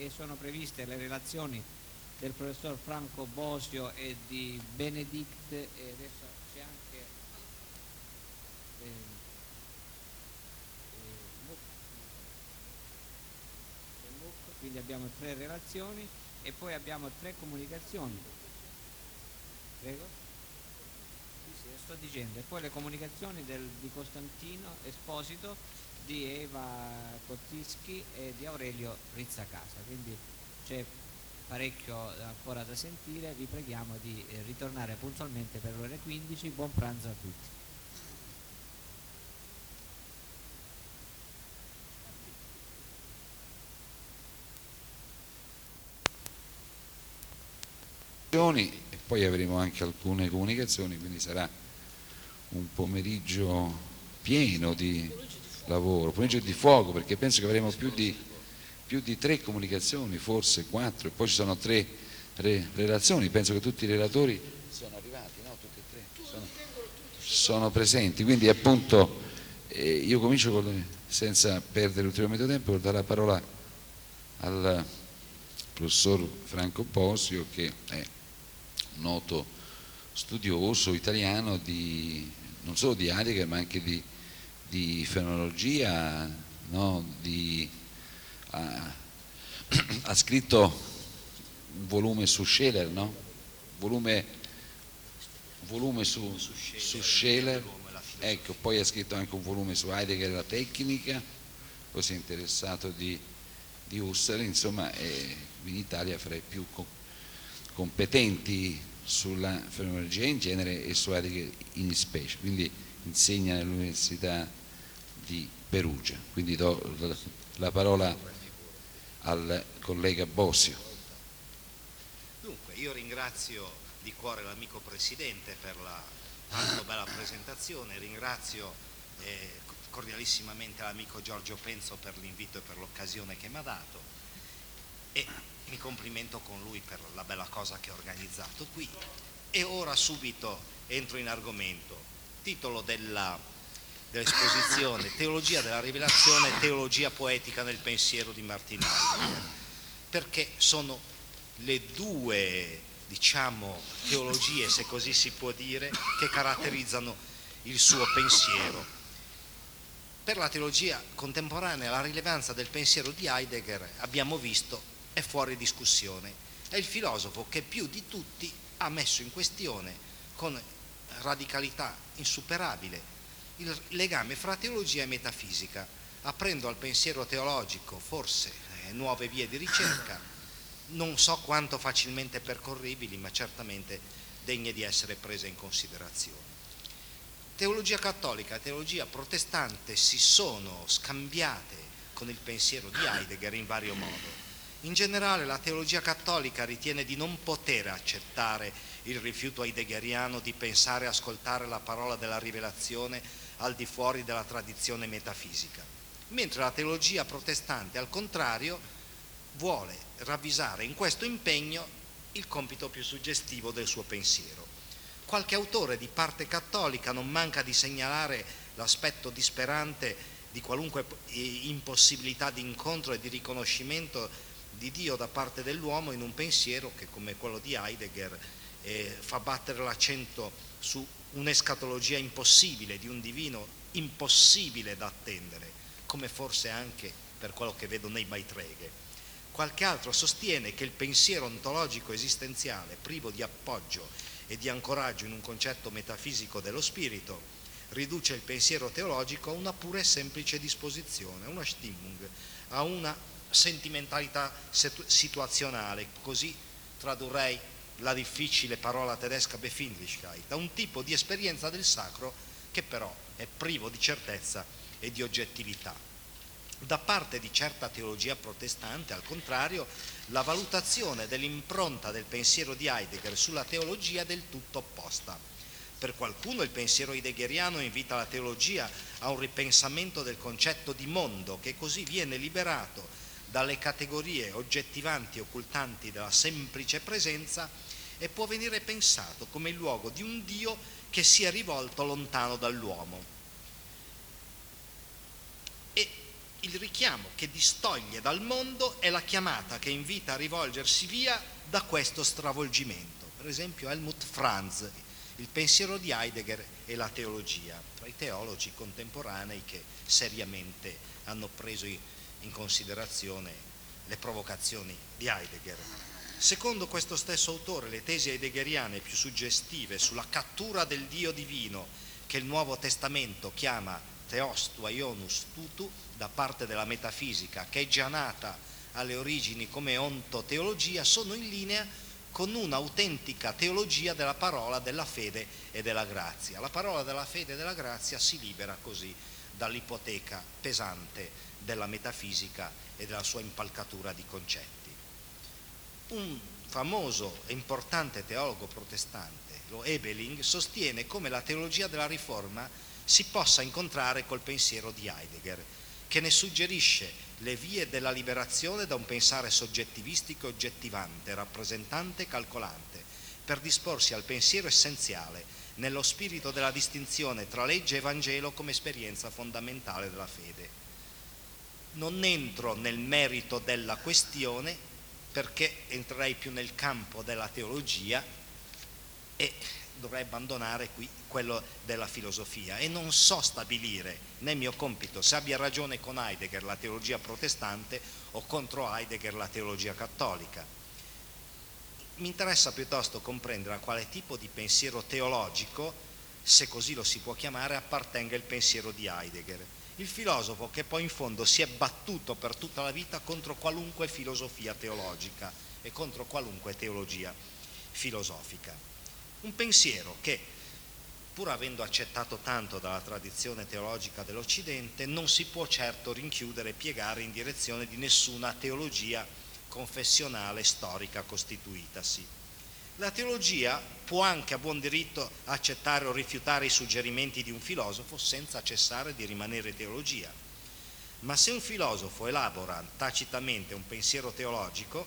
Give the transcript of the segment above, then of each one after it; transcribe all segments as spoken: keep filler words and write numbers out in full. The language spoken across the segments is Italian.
e sono previste le relazioni del professor Franco Bosio e di Benedict, e adesso c'è anche eh, eh, Muc, c'è Muc, quindi abbiamo tre relazioni e poi abbiamo tre comunicazioni. Prego? Sì, sì, sto dicendo, e poi le comunicazioni del, di Costantino Esposito, di Eva Kottischi e di Aurelio Rizzacasa, quindi c'è parecchio ancora da sentire. Vi preghiamo di eh, ritornare puntualmente per le ore quindici. Buon pranzo a tutti. E poi avremo anche alcune comunicazioni, quindi sarà un pomeriggio pieno di lavoro, pomeriggio di fuoco, perché penso che avremo più di, più di tre comunicazioni, forse quattro, e poi ci sono tre re, relazioni. Penso che tutti i relatori sono arrivati, no? Tutti e tre sono, sono presenti, quindi appunto eh, io comincio con, senza perdere ulteriormente tempo, per dare la parola al professor Franco Bosio, che è un noto studioso italiano di, non solo di Heidegger ma anche di, di fenomenologia, no? di, ha, ha scritto un volume su Scheler, no? volume, volume su, su Scheler, ecco, poi ha scritto anche un volume su Heidegger e la tecnica, poi si è interessato di, di Husserl, insomma eh, in Italia fra i più co- competenti sulla fenomenologia in genere e su Heidegger in specie, quindi insegna all'Università di Perugia. Quindi do la parola al collega Bosio. Dunque, io ringrazio di cuore l'amico Presidente per la tanto bella presentazione, ringrazio eh, cordialissimamente l'amico Giorgio Penzo per l'invito e per l'occasione che mi ha dato, e mi complimento con lui per la bella cosa che ha organizzato qui. E ora subito entro in argomento. Titolo della, dell'esposizione: Teologia della rivelazione, teologia poetica nel pensiero di Martin Heidegger, perché sono le due, diciamo, teologie, se così si può dire, che caratterizzano il suo pensiero. Per la teologia contemporanea la rilevanza del pensiero di Heidegger, abbiamo visto, è fuori discussione. È il filosofo che più di tutti ha messo in questione con radicalità insuperabile il legame fra teologia e metafisica, aprendo al pensiero teologico forse eh, nuove vie di ricerca, non so quanto facilmente percorribili, ma certamente degne di essere prese in considerazione. Teologia cattolica e teologia protestante si sono scambiate con il pensiero di Heidegger in vario modo. In generale la teologia cattolica ritiene di non poter accettare il rifiuto heideggeriano di pensare e ascoltare la parola della rivelazione al di fuori della tradizione metafisica, mentre la teologia protestante, al contrario, vuole ravvisare in questo impegno il compito più suggestivo del suo pensiero. Qualche autore di parte cattolica non manca di segnalare l'aspetto disperante di qualunque impossibilità di incontro e di riconoscimento di Dio da parte dell'uomo in un pensiero che, come quello di Heidegger, eh, fa battere l'accento su un'escatologia impossibile, di un divino impossibile da attendere, come forse anche per quello che vedo nei Maitreghe. Qualche altro sostiene che il pensiero ontologico esistenziale, privo di appoggio e di ancoraggio in un concetto metafisico dello spirito, riduce il pensiero teologico a una pura e semplice disposizione, a una Stimmung, a una sentimentalità situazionale, così tradurrei la difficile parola tedesca Befindlichkeit, a un tipo di esperienza del sacro che però è privo di certezza e di oggettività. Da parte di certa teologia protestante, al contrario, la valutazione dell'impronta del pensiero di Heidegger sulla teologia è del tutto opposta. Per qualcuno il pensiero heideggeriano invita la teologia a un ripensamento del concetto di mondo, che così viene liberato dalle categorie oggettivanti e occultanti della semplice presenza e può venire pensato come il luogo di un Dio che si è rivolto lontano dall'uomo. E il richiamo che distoglie dal mondo è la chiamata che invita a rivolgersi via da questo stravolgimento. Per esempio Helmut Franz, il pensiero di Heidegger e la teologia, tra i teologi contemporanei che seriamente hanno preso in considerazione le provocazioni di Heidegger. Secondo questo stesso autore, le tesi heideggeriane più suggestive sulla cattura del Dio divino, che il Nuovo Testamento chiama Theos Tuaionus Tutu, da parte della metafisica, che è già nata alle origini come ontoteologia, sono in linea con un'autentica teologia della parola, della fede e della grazia. La parola della fede e della grazia si libera così dall'ipoteca pesante della metafisica e della sua impalcatura di concetti. Un famoso e importante teologo protestante, lo Ebeling, sostiene come la teologia della Riforma si possa incontrare col pensiero di Heidegger, che ne suggerisce le vie della liberazione da un pensare soggettivistico e oggettivante, rappresentante e calcolante, per disporsi al pensiero essenziale, nello spirito della distinzione tra legge e Vangelo come esperienza fondamentale della fede. Non entro nel merito della questione perché entrerei più nel campo della teologia e dovrei abbandonare qui quello della filosofia, e non so stabilire, né mio compito, se abbia ragione con Heidegger la teologia protestante o contro Heidegger la teologia cattolica. Mi interessa piuttosto comprendere a quale tipo di pensiero teologico, se così lo si può chiamare, appartenga il pensiero di Heidegger, il filosofo che poi in fondo si è battuto per tutta la vita contro qualunque filosofia teologica e contro qualunque teologia filosofica. Un pensiero che, pur avendo accettato tanto dalla tradizione teologica dell'Occidente, non si può certo rinchiudere e piegare in direzione di nessuna teologia confessionale storica costituitasi. La teologia può anche a buon diritto accettare o rifiutare i suggerimenti di un filosofo senza cessare di rimanere teologia. Ma se un filosofo elabora tacitamente un pensiero teologico,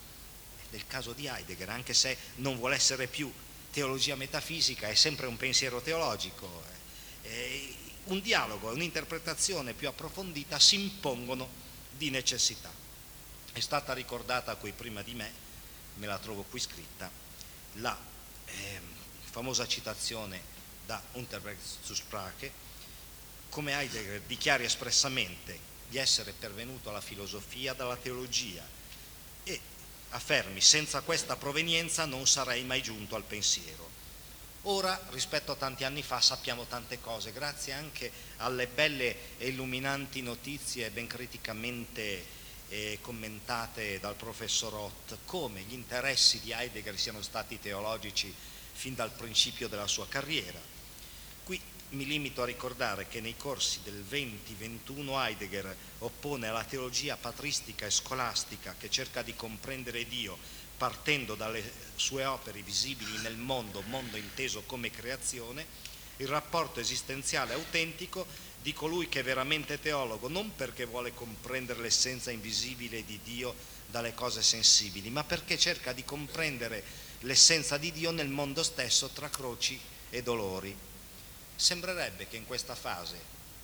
nel caso di Heidegger, anche se non vuole essere più teologia metafisica, è sempre un pensiero teologico, eh, un dialogo e un'interpretazione più approfondita si impongono di necessità. È stata ricordata qui prima di me, me la trovo qui scritta, la eh, famosa citazione da Unterberg zu Sprache, come Heidegger dichiari espressamente di essere pervenuto alla filosofia dalla teologia e affermi: senza questa provenienza non sarei mai giunto al pensiero. Ora, rispetto a tanti anni fa, sappiamo tante cose, grazie anche alle belle e illuminanti notizie ben criticamente eh, commentate dal professor Roth, come gli interessi di Heidegger siano stati teologici fin dal principio della sua carriera. Qui mi limito a ricordare che nei corsi del venti ventuno Heidegger oppone alla teologia patristica e scolastica, che cerca di comprendere Dio partendo dalle sue opere visibili nel mondo, mondo inteso come creazione, il rapporto esistenziale autentico di colui che è veramente teologo, non perché vuole comprendere l'essenza invisibile di Dio dalle cose sensibili, ma perché cerca di comprendere l'essenza di Dio nel mondo stesso, tra croci e dolori. Sembrerebbe che in questa fase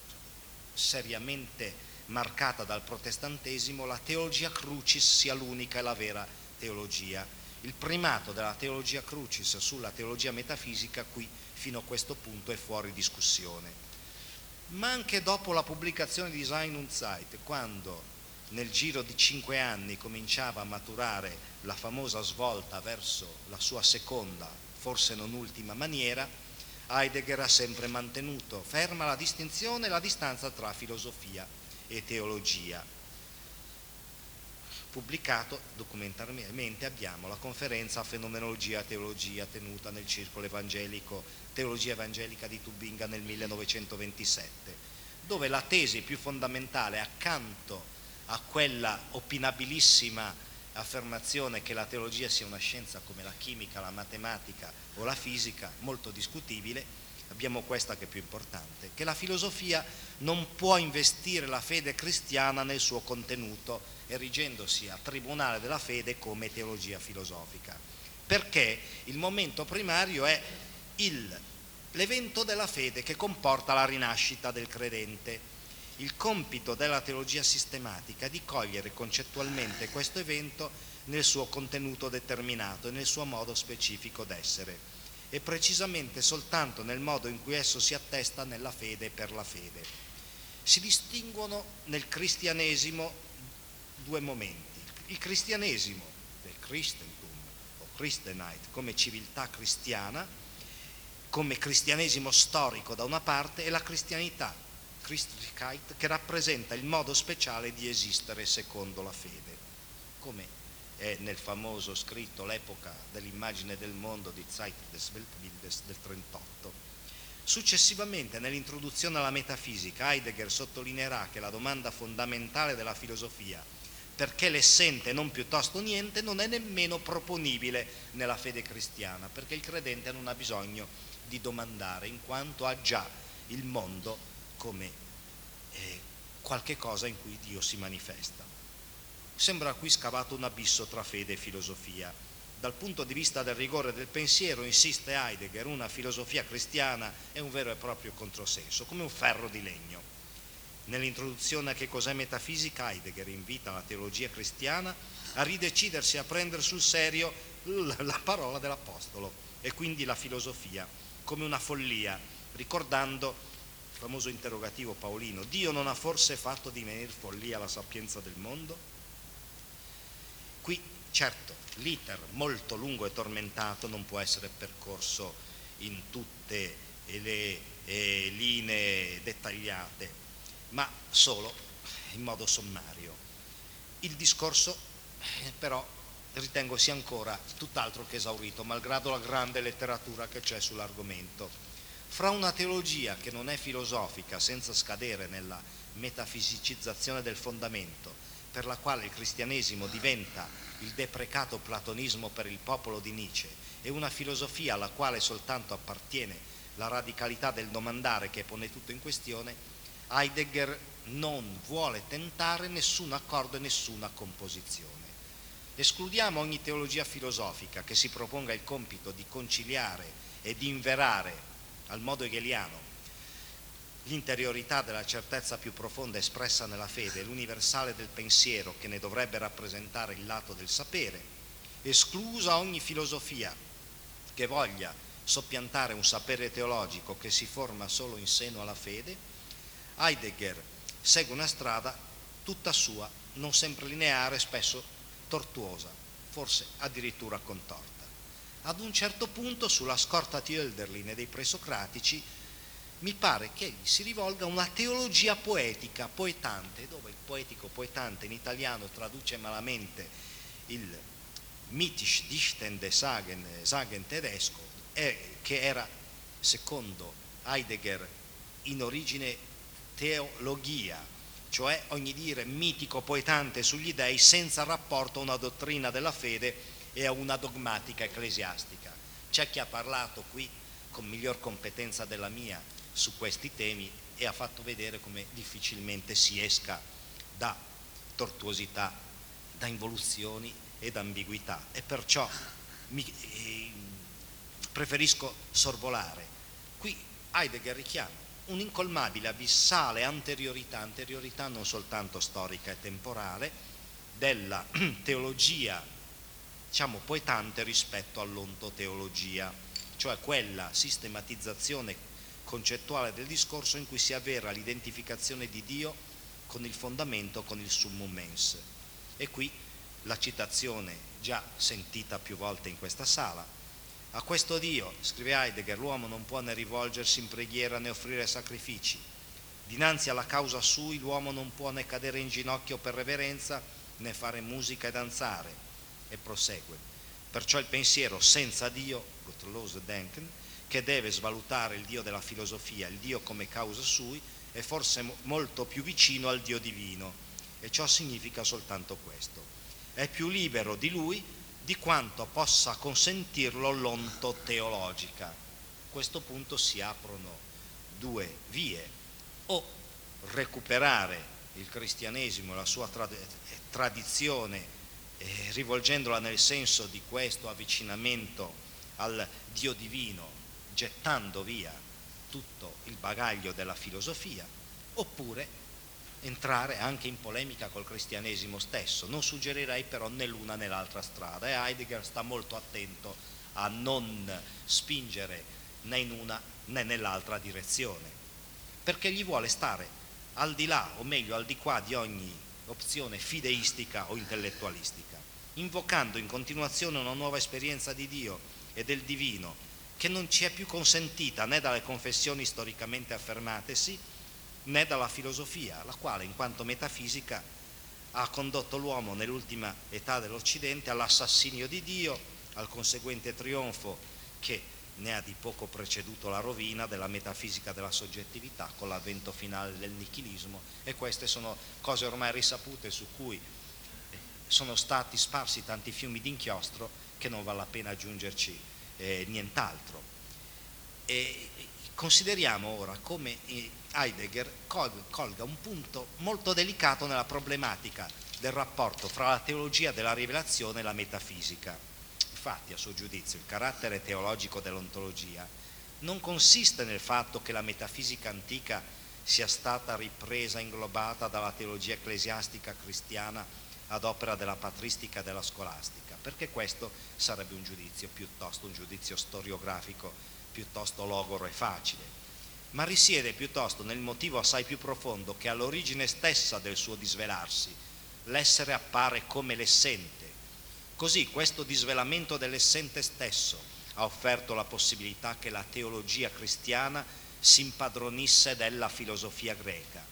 seriamente marcata dal protestantesimo la teologia crucis sia l'unica e la vera teologia. Il primato della teologia crucis sulla teologia metafisica qui fino a questo punto è fuori discussione. Ma anche dopo la pubblicazione di Sein und Zeit, quando nel giro di cinque anni cominciava a maturare la famosa svolta verso la sua seconda, forse non ultima maniera, Heidegger ha sempre mantenuto ferma la distinzione e la distanza tra filosofia e teologia. Pubblicato documentarmente abbiamo la conferenza Fenomenologia e Teologia tenuta nel Circolo Evangelico Teologia Evangelica di Tubinga nel millenovecentoventisette, dove la tesi più fondamentale, accanto a quella opinabilissima affermazione che la teologia sia una scienza come la chimica, la matematica o la fisica, molto discutibile, abbiamo questa che è più importante, che la filosofia non può investire la fede cristiana nel suo contenuto, erigendosi a tribunale della fede come teologia filosofica, perché il momento primario è il, l'evento della fede che comporta la rinascita del credente. Il compito della teologia sistematica è di cogliere concettualmente questo evento nel suo contenuto determinato e nel suo modo specifico d'essere, e precisamente soltanto nel modo in cui esso si attesta nella fede e per la fede. Si distinguono nel cristianesimo due momenti: il cristianesimo del Christentum o Christenheit come civiltà cristiana, come cristianesimo storico da una parte, e la cristianità, Christlichkeit, che rappresenta il modo speciale di esistere secondo la fede, come è nel famoso scritto L'epoca dell'immagine del mondo di Zeit des Weltbildes del trentotto. Successivamente, nell'introduzione alla metafisica, Heidegger sottolineerà che la domanda fondamentale della filosofia, perché l'essente non piuttosto niente, non è nemmeno proponibile nella fede cristiana, perché il credente non ha bisogno di domandare, in quanto ha già il mondo come eh, qualche cosa in cui Dio si manifesta. Sembra qui scavato un abisso tra fede e filosofia. Dal punto di vista del rigore del pensiero, insiste Heidegger, una filosofia cristiana è un vero e proprio controsenso, come un ferro di legno. Nell'introduzione a Che cos'è metafisica, Heidegger invita la teologia cristiana a ridecidersi a prendere sul serio la parola dell'Apostolo e quindi la filosofia come una follia, ricordando il famoso interrogativo paolino: Dio non ha forse fatto divenire follia la sapienza del mondo? Qui, certo, l'iter molto lungo e tormentato non può essere percorso in tutte le eh, linee dettagliate, ma solo in modo sommario. Il discorso, eh, però, ritengo sia ancora tutt'altro che esaurito, malgrado la grande letteratura che c'è sull'argomento. Fra una teologia che non è filosofica, senza scadere nella metafisicizzazione del fondamento, per la quale il cristianesimo diventa il deprecato platonismo per il popolo di Nietzsche, e una filosofia alla quale soltanto appartiene la radicalità del domandare che pone tutto in questione, Heidegger non vuole tentare nessun accordo e nessuna composizione. Escludiamo ogni teologia filosofica che si proponga il compito di conciliare e di inverare al modo hegeliano l'interiorità della certezza più profonda espressa nella fede e l'universale del pensiero che ne dovrebbe rappresentare il lato del sapere, esclusa ogni filosofia che voglia soppiantare un sapere teologico che si forma solo in seno alla fede. Heidegger segue una strada tutta sua, non sempre lineare, spesso tortuosa, forse addirittura contorta. Ad un certo punto, sulla scorta di Hölderlin e dei presocratici, mi pare che egli si rivolga a una teologia poetica, poetante, dove il poetico poetante in italiano traduce malamente il mythisch dichtende Sagen, Sagen tedesco, eh, che era, secondo Heidegger, in origine teologia, cioè ogni dire mitico poetante sugli dei senza rapporto a una dottrina della fede e a una dogmatica ecclesiastica. C'è chi ha parlato qui con miglior competenza della mia su questi temi e ha fatto vedere come difficilmente si esca da tortuosità, da involuzioni e da ambiguità, e perciò mi, eh, preferisco sorvolare. Qui Heidegger richiama un'incolmabile abissale anteriorità, anteriorità non soltanto storica e temporale, della teologia, diciamo, poetante rispetto all'ontoteologia, cioè quella sistematizzazione concettuale del discorso in cui si avvera l'identificazione di Dio con il fondamento, con il summum mens. E qui la citazione già sentita più volte in questa sala: a questo Dio, scrive Heidegger, l'uomo non può né rivolgersi in preghiera né offrire sacrifici. Dinanzi alla causa sui l'uomo non può né cadere in ginocchio per reverenza né fare musica e danzare. E prosegue: perciò il pensiero senza Dio, Gottlose Denken, che deve svalutare il Dio della filosofia, il Dio come causa sui, è forse mo- molto più vicino al Dio divino, e ciò significa soltanto questo: è più libero di lui di quanto possa consentirlo l'onto teologica. A questo punto si aprono due vie: o recuperare il cristianesimo e la sua trad- tradizione eh, rivolgendola nel senso di questo avvicinamento al Dio divino, gettando via tutto il bagaglio della filosofia, oppure entrare anche in polemica col cristianesimo stesso. Non suggerirei però né l'una né l'altra strada, e Heidegger sta molto attento a non spingere né in una né nell'altra direzione, perché gli vuole stare al di là, o meglio al di qua, di ogni opzione fideistica o intellettualistica, invocando in continuazione una nuova esperienza di Dio e del divino che non ci è più consentita né dalle confessioni storicamente affermatesi né dalla filosofia, la quale in quanto metafisica ha condotto l'uomo nell'ultima età dell'Occidente all'assassinio di Dio, al conseguente trionfo che ne ha di poco preceduto la rovina della metafisica della soggettività con l'avvento finale del nichilismo, e queste sono cose ormai risapute su cui sono stati sparsi tanti fiumi d'inchiostro che non vale la pena aggiungerci eh, nient'altro. E consideriamo ora come Heidegger colga un punto molto delicato nella problematica del rapporto fra la teologia della rivelazione e la metafisica. Infatti, a suo giudizio, il carattere teologico dell'ontologia non consiste nel fatto che la metafisica antica sia stata ripresa, inglobata dalla teologia ecclesiastica cristiana ad opera della patristica e della scolastica, perché questo sarebbe un giudizio piuttosto, un giudizio storiografico piuttosto logoro e facile, ma risiede piuttosto nel motivo assai più profondo che all'origine stessa del suo disvelarsi l'essere appare come l'essente. Così questo disvelamento dell'essente stesso ha offerto la possibilità che la teologia cristiana si impadronisse della filosofia greca.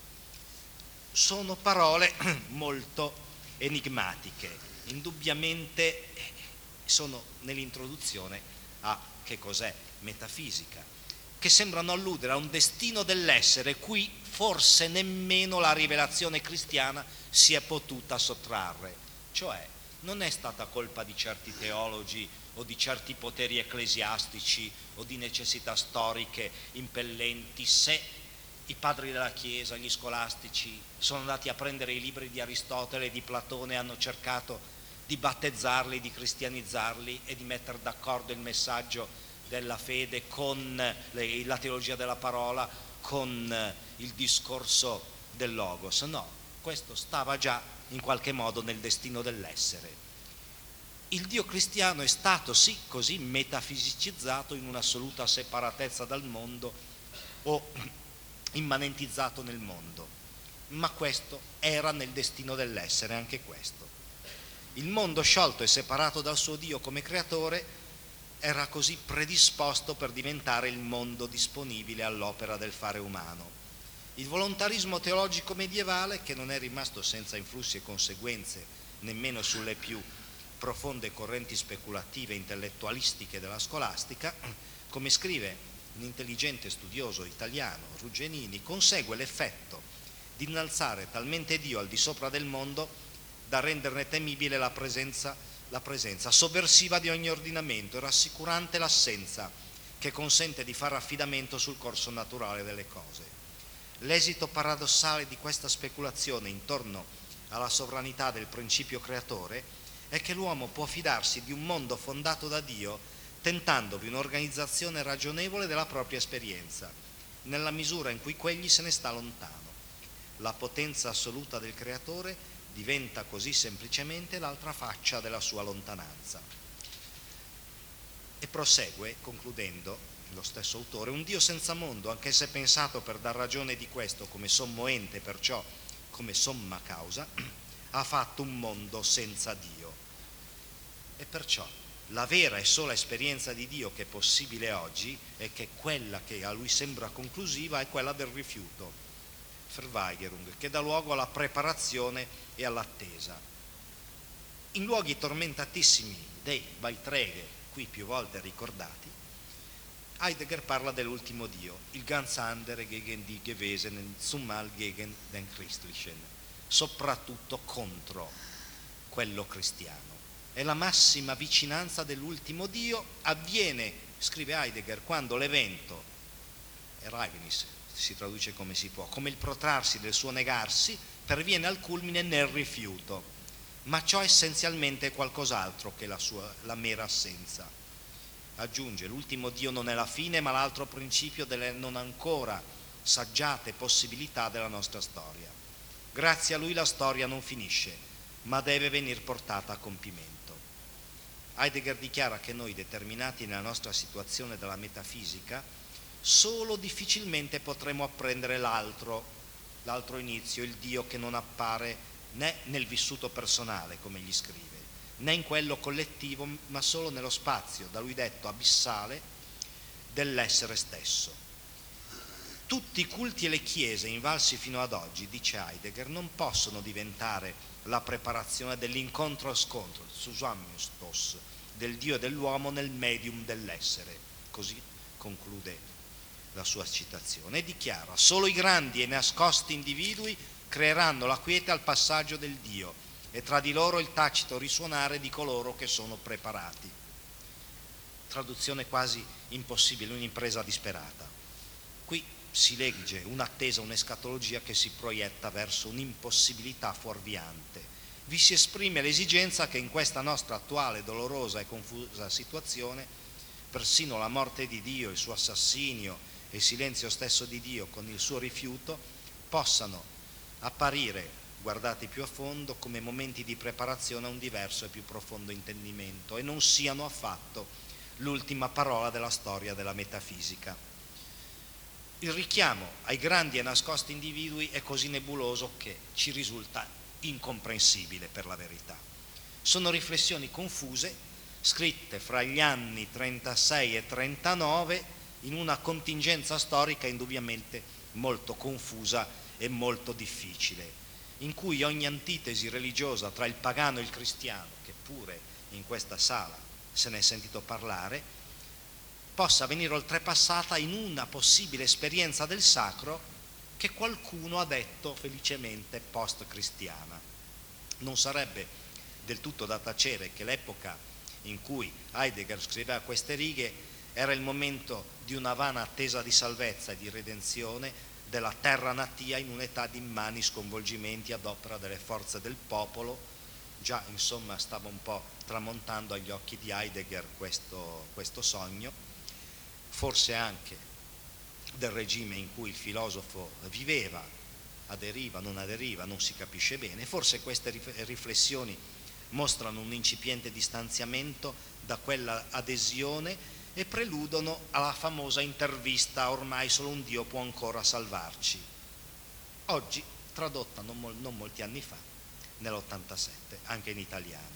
Sono parole molto enigmatiche, indubbiamente sono nell'introduzione a che cos'è metafisica, che sembrano alludere a un destino dell'essere cui forse nemmeno la rivelazione cristiana si è potuta sottrarre, cioè non è stata colpa di certi teologi o di certi poteri ecclesiastici o di necessità storiche impellenti se i padri della Chiesa, gli scolastici, sono andati a prendere i libri di Aristotele e di Platone e hanno cercato di battezzarli, di cristianizzarli e di mettere d'accordo il messaggio della fede con le, la teologia della parola, con il discorso del Logos. No, questo stava già in qualche modo nel destino dell'essere. Il Dio cristiano è stato sì così metafisicizzato in un'assoluta separatezza dal mondo o immanentizzato nel mondo, ma questo era nel destino dell'essere, anche questo. Il mondo sciolto e separato dal suo Dio come creatore era così predisposto per diventare il mondo disponibile all'opera del fare umano. Il volontarismo teologico medievale, che non è rimasto senza influssi e conseguenze nemmeno sulle più profonde correnti speculative e intellettualistiche della scolastica, come scrive un intelligente studioso italiano, Ruggenini, consegue l'effetto di innalzare talmente Dio al di sopra del mondo da renderne temibile la presenza, la presenza sovversiva di ogni ordinamento e rassicurante l'assenza che consente di fare affidamento sul corso naturale delle cose. L'esito paradossale di questa speculazione intorno alla sovranità del principio creatore è che l'uomo può fidarsi di un mondo fondato da Dio tentandovi un'organizzazione ragionevole della propria esperienza, nella misura in cui quegli se ne sta lontano. La potenza assoluta del creatore diventa così semplicemente l'altra faccia della sua lontananza. E prosegue, concludendo, lo stesso autore: un Dio senza mondo, anche se pensato per dar ragione di questo come sommo ente, perciò come somma causa, ha fatto un mondo senza Dio. E perciò la vera e sola esperienza di Dio che è possibile oggi, e che quella che a lui sembra conclusiva, è quella del rifiuto, Verweigerung, che dà luogo alla preparazione e all'attesa. In luoghi tormentatissimi dei Beiträge, qui più volte ricordati, Heidegger parla dell'ultimo Dio, il ganz andere gegen die Gewesenen, zumal gegen den Christlichen, soprattutto contro quello cristiano. E la massima vicinanza dell'ultimo Dio avviene, scrive Heidegger, quando l'evento, Ereignis si traduce come si può, come il protrarsi del suo negarsi, perviene al culmine nel rifiuto, ma ciò essenzialmente è qualcos'altro che la, sua, la mera assenza. Aggiunge: l'ultimo Dio non è la fine, ma l'altro principio delle non ancora saggiate possibilità della nostra storia. Grazie a lui la storia non finisce, ma deve venir portata a compimento. Heidegger dichiara che noi, determinati nella nostra situazione della metafisica, solo difficilmente potremo apprendere l'altro, l'altro inizio, il Dio che non appare né nel vissuto personale, come gli scrive, né in quello collettivo, ma solo nello spazio, da lui detto abissale, dell'essere stesso. Tutti i culti e le chiese invalsi fino ad oggi, dice Heidegger, non possono diventare la preparazione dell'incontro-scontro, Zusammenstoß, del Dio e dell'uomo nel medium dell'essere. Così conclude la sua citazione e dichiara: solo i grandi e nascosti individui creeranno la quiete al passaggio del Dio e tra di loro il tacito risuonare di coloro che sono preparati. Traduzione quasi impossibile, un'impresa disperata. Qui si legge un'attesa, un'escatologia che si proietta verso un'impossibilità fuorviante. Vi si esprime l'esigenza che in questa nostra attuale, dolorosa e confusa situazione, persino la morte di Dio, il suo assassinio e il silenzio stesso di Dio con il suo rifiuto, possano apparire, guardati più a fondo, come momenti di preparazione a un diverso e più profondo intendimento e non siano affatto l'ultima parola della storia della metafisica. Il richiamo ai grandi e nascosti individui è così nebuloso che ci risulta incomprensibile per la verità. Sono riflessioni confuse, scritte fra gli anni trentasei e trentanove in una contingenza storica indubbiamente molto confusa e molto difficile, in cui ogni antitesi religiosa tra il pagano e il cristiano, che pure in questa sala se ne è sentito parlare, possa venire oltrepassata in una possibile esperienza del sacro che qualcuno ha detto felicemente post-cristiana. Non sarebbe del tutto da tacere che l'epoca in cui Heidegger scriveva queste righe era il momento di una vana attesa di salvezza e di redenzione della terra natia in un'età di immani sconvolgimenti ad opera delle forze del popolo. Già insomma stava un po' tramontando agli occhi di Heidegger questo, questo sogno, forse anche del regime in cui il filosofo viveva, aderiva, non aderiva, non si capisce bene. Forse queste riflessioni mostrano un incipiente distanziamento da quella adesione e preludono alla famosa intervista "Ormai solo un Dio può ancora salvarci", oggi tradotta non, mol- non molti anni fa, nell'ottantasette, anche in italiano.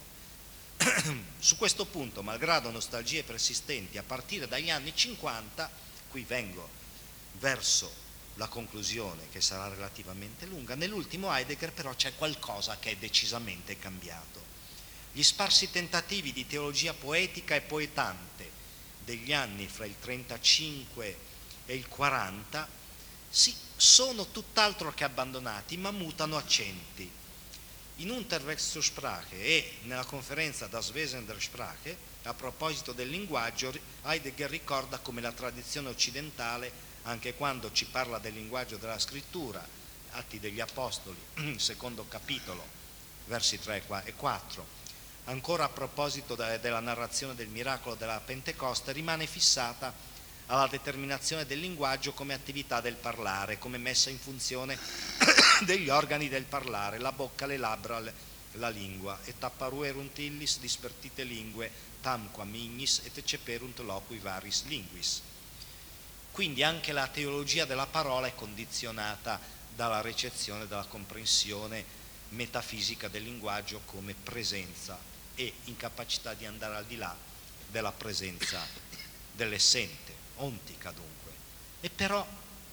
Su questo punto, malgrado nostalgie persistenti a partire dagli anni cinquanta, qui vengo verso la conclusione che sarà relativamente lunga, nell'ultimo Heidegger però c'è qualcosa che è decisamente cambiato. Gli sparsi tentativi di teologia poetica e poetante degli anni fra il trentacinque e il quaranta sì, sono tutt'altro che abbandonati, ma mutano accenti. In Unterwegs zur Sprache e nella conferenza Das Wesen der Sprache, a proposito del linguaggio, Heidegger ricorda come la tradizione occidentale, anche quando ci parla del linguaggio della scrittura, Atti degli Apostoli, secondo capitolo, versi tre e quattro, ancora a proposito della narrazione del miracolo della Pentecoste, rimane fissata alla determinazione del linguaggio come attività del parlare, come messa in funzione degli organi del parlare, la bocca, le labbra, la lingua. Et apparuerunt illis dispertite lingue, tamquam ignis et ceperunt loqui varis linguis. Quindi anche la teologia della parola è condizionata dalla recezione, dalla comprensione metafisica del linguaggio come presenza e incapacità di andare al di là della presenza dell'essente, ontica dunque. E però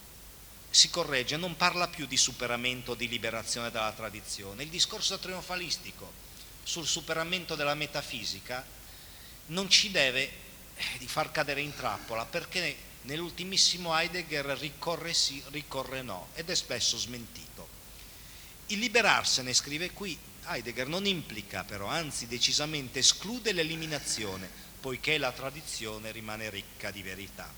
si corregge, non parla più di superamento, di liberazione dalla tradizione. Il discorso trionfalistico sul superamento della metafisica non ci deve eh, far cadere in trappola, perché nell'ultimissimo Heidegger ricorre sì, ricorre no, ed è spesso smentito. Il liberarsene, scrive qui Heidegger, non implica però, anzi decisamente esclude l'eliminazione, poiché la tradizione rimane ricca di verità.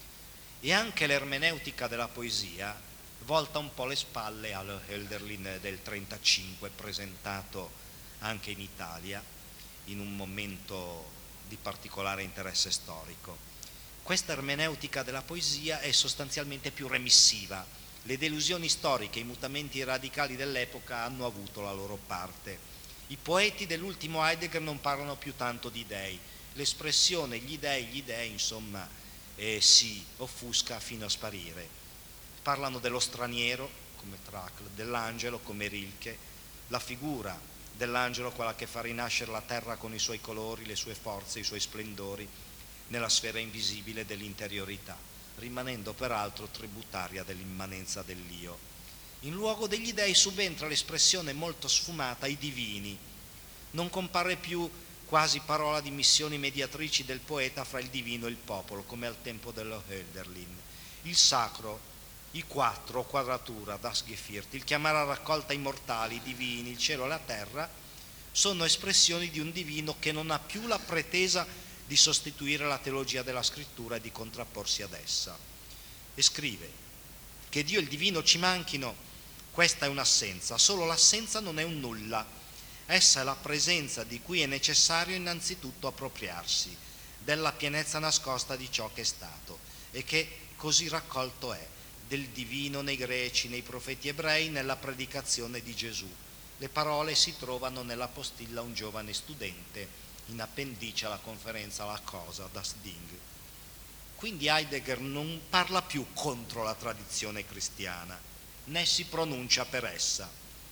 E anche l'ermeneutica della poesia volta un po' le spalle al Hölderlin del trentacinque, presentato anche in Italia in un momento di particolare interesse storico. Questa ermeneutica della poesia è sostanzialmente più remissiva, Le delusioni storiche, i mutamenti radicali dell'epoca hanno avuto la loro parte. I poeti dell'ultimo Heidegger non parlano più tanto di dei, l'espressione gli dei, gli dei, insomma, eh, si offusca fino a sparire. Parlano dello straniero, come Trakl, dell'angelo, come Rilke, la figura dell'angelo, quella che fa rinascere la terra con i suoi colori, le sue forze, i suoi splendori, nella sfera invisibile dell'interiorità, rimanendo peraltro tributaria dell'immanenza dell'io. In luogo degli dei subentra l'espressione molto sfumata i divini. Non compare più quasi parola di missioni mediatrici del poeta fra il divino e il popolo, come al tempo dello Hölderlin. Il sacro, i quattro, quadratura, das Geviert, il chiamare a raccolta i mortali, i divini, il cielo e la terra, sono espressioni di un divino che non ha più la pretesa di sostituire la teologia della scrittura e di contrapporsi ad essa. E scrive: che Dio e il divino ci manchino, questa è un'assenza, solo l'assenza non è un nulla, essa è la presenza di cui è necessario innanzitutto appropriarsi, della pienezza nascosta di ciò che è stato e che così raccolto è, del divino nei greci, nei profeti ebrei, nella predicazione di Gesù. Le parole si trovano nella postilla Un giovane studente, in appendice alla conferenza La Cosa, Das Ding. Quindi Heidegger non parla più contro la tradizione cristiana, né si pronuncia per essa,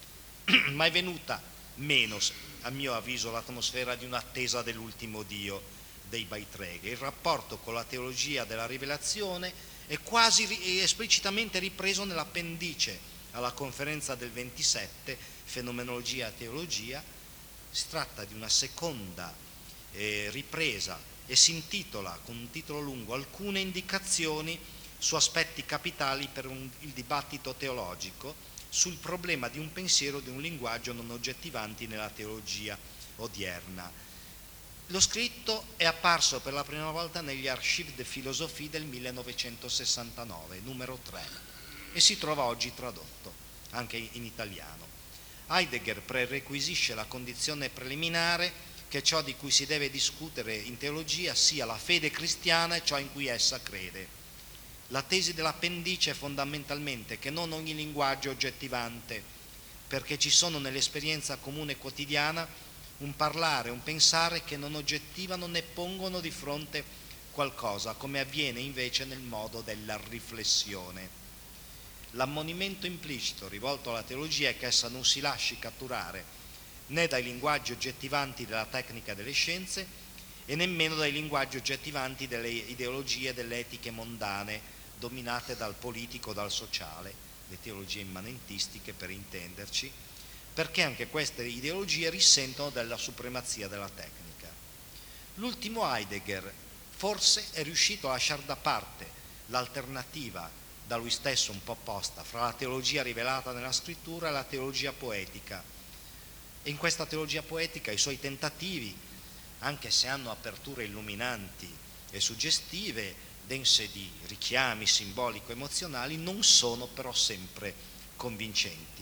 ma è venuta meno, a mio avviso, l'atmosfera di un'attesa dell'ultimo Dio dei Beiträge. Il rapporto con la teologia della rivelazione è quasi ri- esplicitamente ripreso nell'appendice alla conferenza del ventisette, Fenomenologia e Teologia. Si tratta di una seconda eh, ripresa e si intitola, con un titolo lungo, Alcune indicazioni su aspetti capitali per un, il dibattito teologico sul problema di un pensiero, di un linguaggio non oggettivanti nella teologia odierna. Lo scritto è apparso per la prima volta negli Archives de Philosophie del millenovecentosessantanove, numero tre, e si trova oggi tradotto anche in italiano. Heidegger prerequisisce la condizione preliminare che ciò di cui si deve discutere in teologia sia la fede cristiana e ciò in cui essa crede. La tesi dell'appendice è fondamentalmente che non ogni linguaggio è oggettivante, perché ci sono nell'esperienza comune quotidiana un parlare, un pensare che non oggettivano né pongono di fronte qualcosa, come avviene invece nel modo della riflessione. L'ammonimento implicito rivolto alla teologia è che essa non si lasci catturare né dai linguaggi oggettivanti della tecnica delle scienze e nemmeno dai linguaggi oggettivanti delle ideologie e delle etiche mondane dominate dal politico, dal sociale, le teologie immanentistiche per intenderci, perché anche queste ideologie risentono della supremazia della tecnica. L'ultimo Heidegger forse è riuscito a lasciare da parte l'alternativa da lui stesso un po' posta fra la teologia rivelata nella scrittura e la teologia poetica. E in questa teologia poetica i suoi tentativi, anche se hanno aperture illuminanti e suggestive, dense di richiami simbolico-emozionali, non sono però sempre convincenti.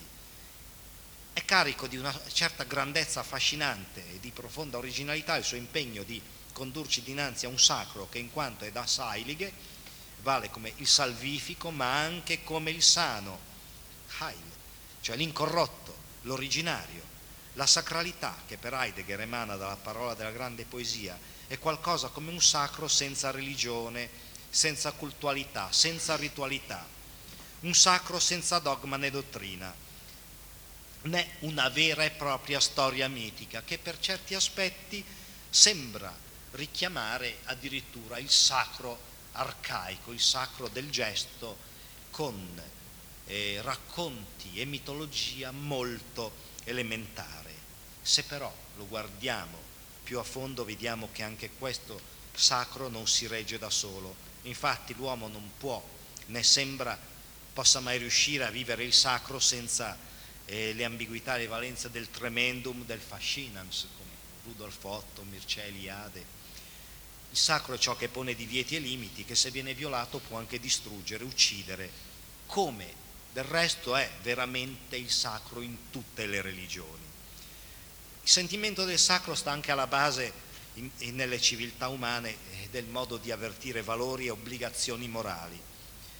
È carico di una certa grandezza affascinante e di profonda originalità il suo impegno di condurci dinanzi a un sacro che in quanto è das Heilige vale come il salvifico ma anche come il sano, Heil, cioè l'incorrotto, l'originario. La sacralità che per Heidegger emana dalla parola della grande poesia è qualcosa come un sacro senza religione, senza cultualità, senza ritualità, un sacro senza dogma né dottrina, né una vera e propria storia mitica che per certi aspetti sembra richiamare addirittura il sacro arcaico, il sacro del gesto, con eh, racconti e mitologia molto elementare. Se però lo guardiamo più a fondo vediamo che anche questo sacro non si regge da solo. Infatti l'uomo non può, né sembra possa mai riuscire a vivere il sacro senza eh, le ambiguità e le valenze del tremendum, del fascinans, come Rudolf Otto, Mircea Eliade. Il sacro è ciò che pone divieti e limiti, che se viene violato può anche distruggere, uccidere, come del resto è veramente il sacro in tutte le religioni. Il sentimento del sacro sta anche alla base in, in, nelle civiltà umane eh, del modo di avvertire valori e obbligazioni morali.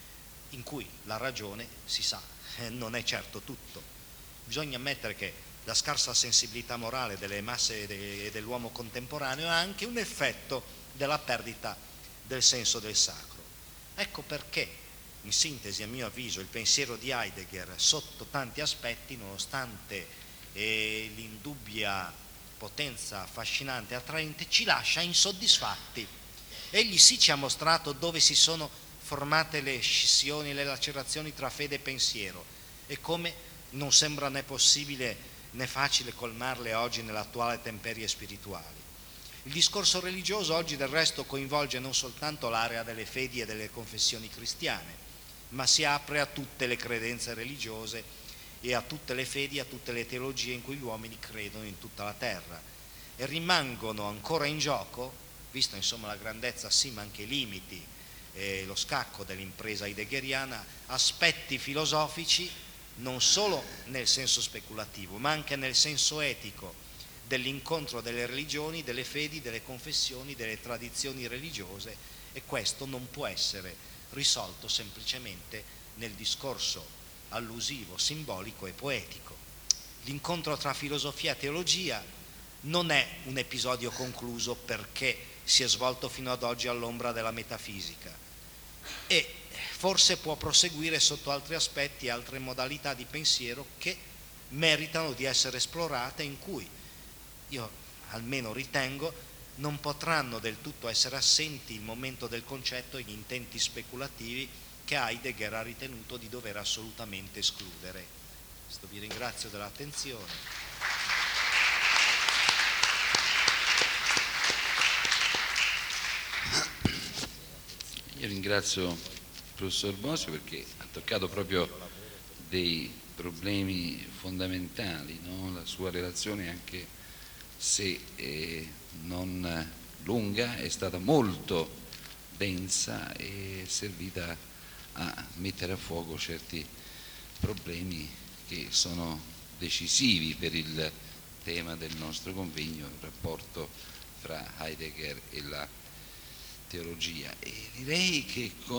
in cui la ragione, si sa, eh, non è certo tutto. Bisogna ammettere che la scarsa sensibilità morale delle masse e dell'uomo contemporaneo ha anche un effetto della perdita del senso del sacro. Ecco perché, in sintesi, a mio avviso, il pensiero di Heidegger, sotto tanti aspetti, nonostante eh, l'indubbia potenza affascinante e attraente, ci lascia insoddisfatti. Egli sì ci ha mostrato dove si sono formate le scissioni e le lacerazioni tra fede e pensiero e come non sembra né possibile né facile colmarle oggi nell'attuale temperie spirituali. Il discorso religioso oggi del resto coinvolge non soltanto l'area delle fedi e delle confessioni cristiane, ma si apre a tutte le credenze religiose e a tutte le fedi, a tutte le teologie in cui gli uomini credono in tutta la terra, e rimangono ancora in gioco, visto insomma la grandezza sì ma anche i limiti e lo scacco dell'impresa heideggeriana, aspetti filosofici non solo nel senso speculativo ma anche nel senso etico dell'incontro delle religioni, delle fedi, delle confessioni, delle tradizioni religiose, e questo non può essere risolto semplicemente nel discorso allusivo, simbolico e poetico. L'incontro tra filosofia e teologia non è un episodio concluso perché si è svolto fino ad oggi all'ombra della metafisica e forse può proseguire sotto altri aspetti e altre modalità di pensiero che meritano di essere esplorate, in cui io almeno ritengo non potranno del tutto essere assenti il momento del concetto e gli intenti speculativi che Heidegger ha ritenuto di dover assolutamente escludere. Questo, vi ringrazio dell'attenzione. Io ringrazio il professor Bosio perché ha toccato proprio dei problemi fondamentali, no? La sua relazione, anche se eh, non lunga, è stata molto densa e servita a mettere a fuoco certi problemi che sono decisivi per il tema del nostro convegno, il rapporto fra Heidegger e la teologia. E direi che con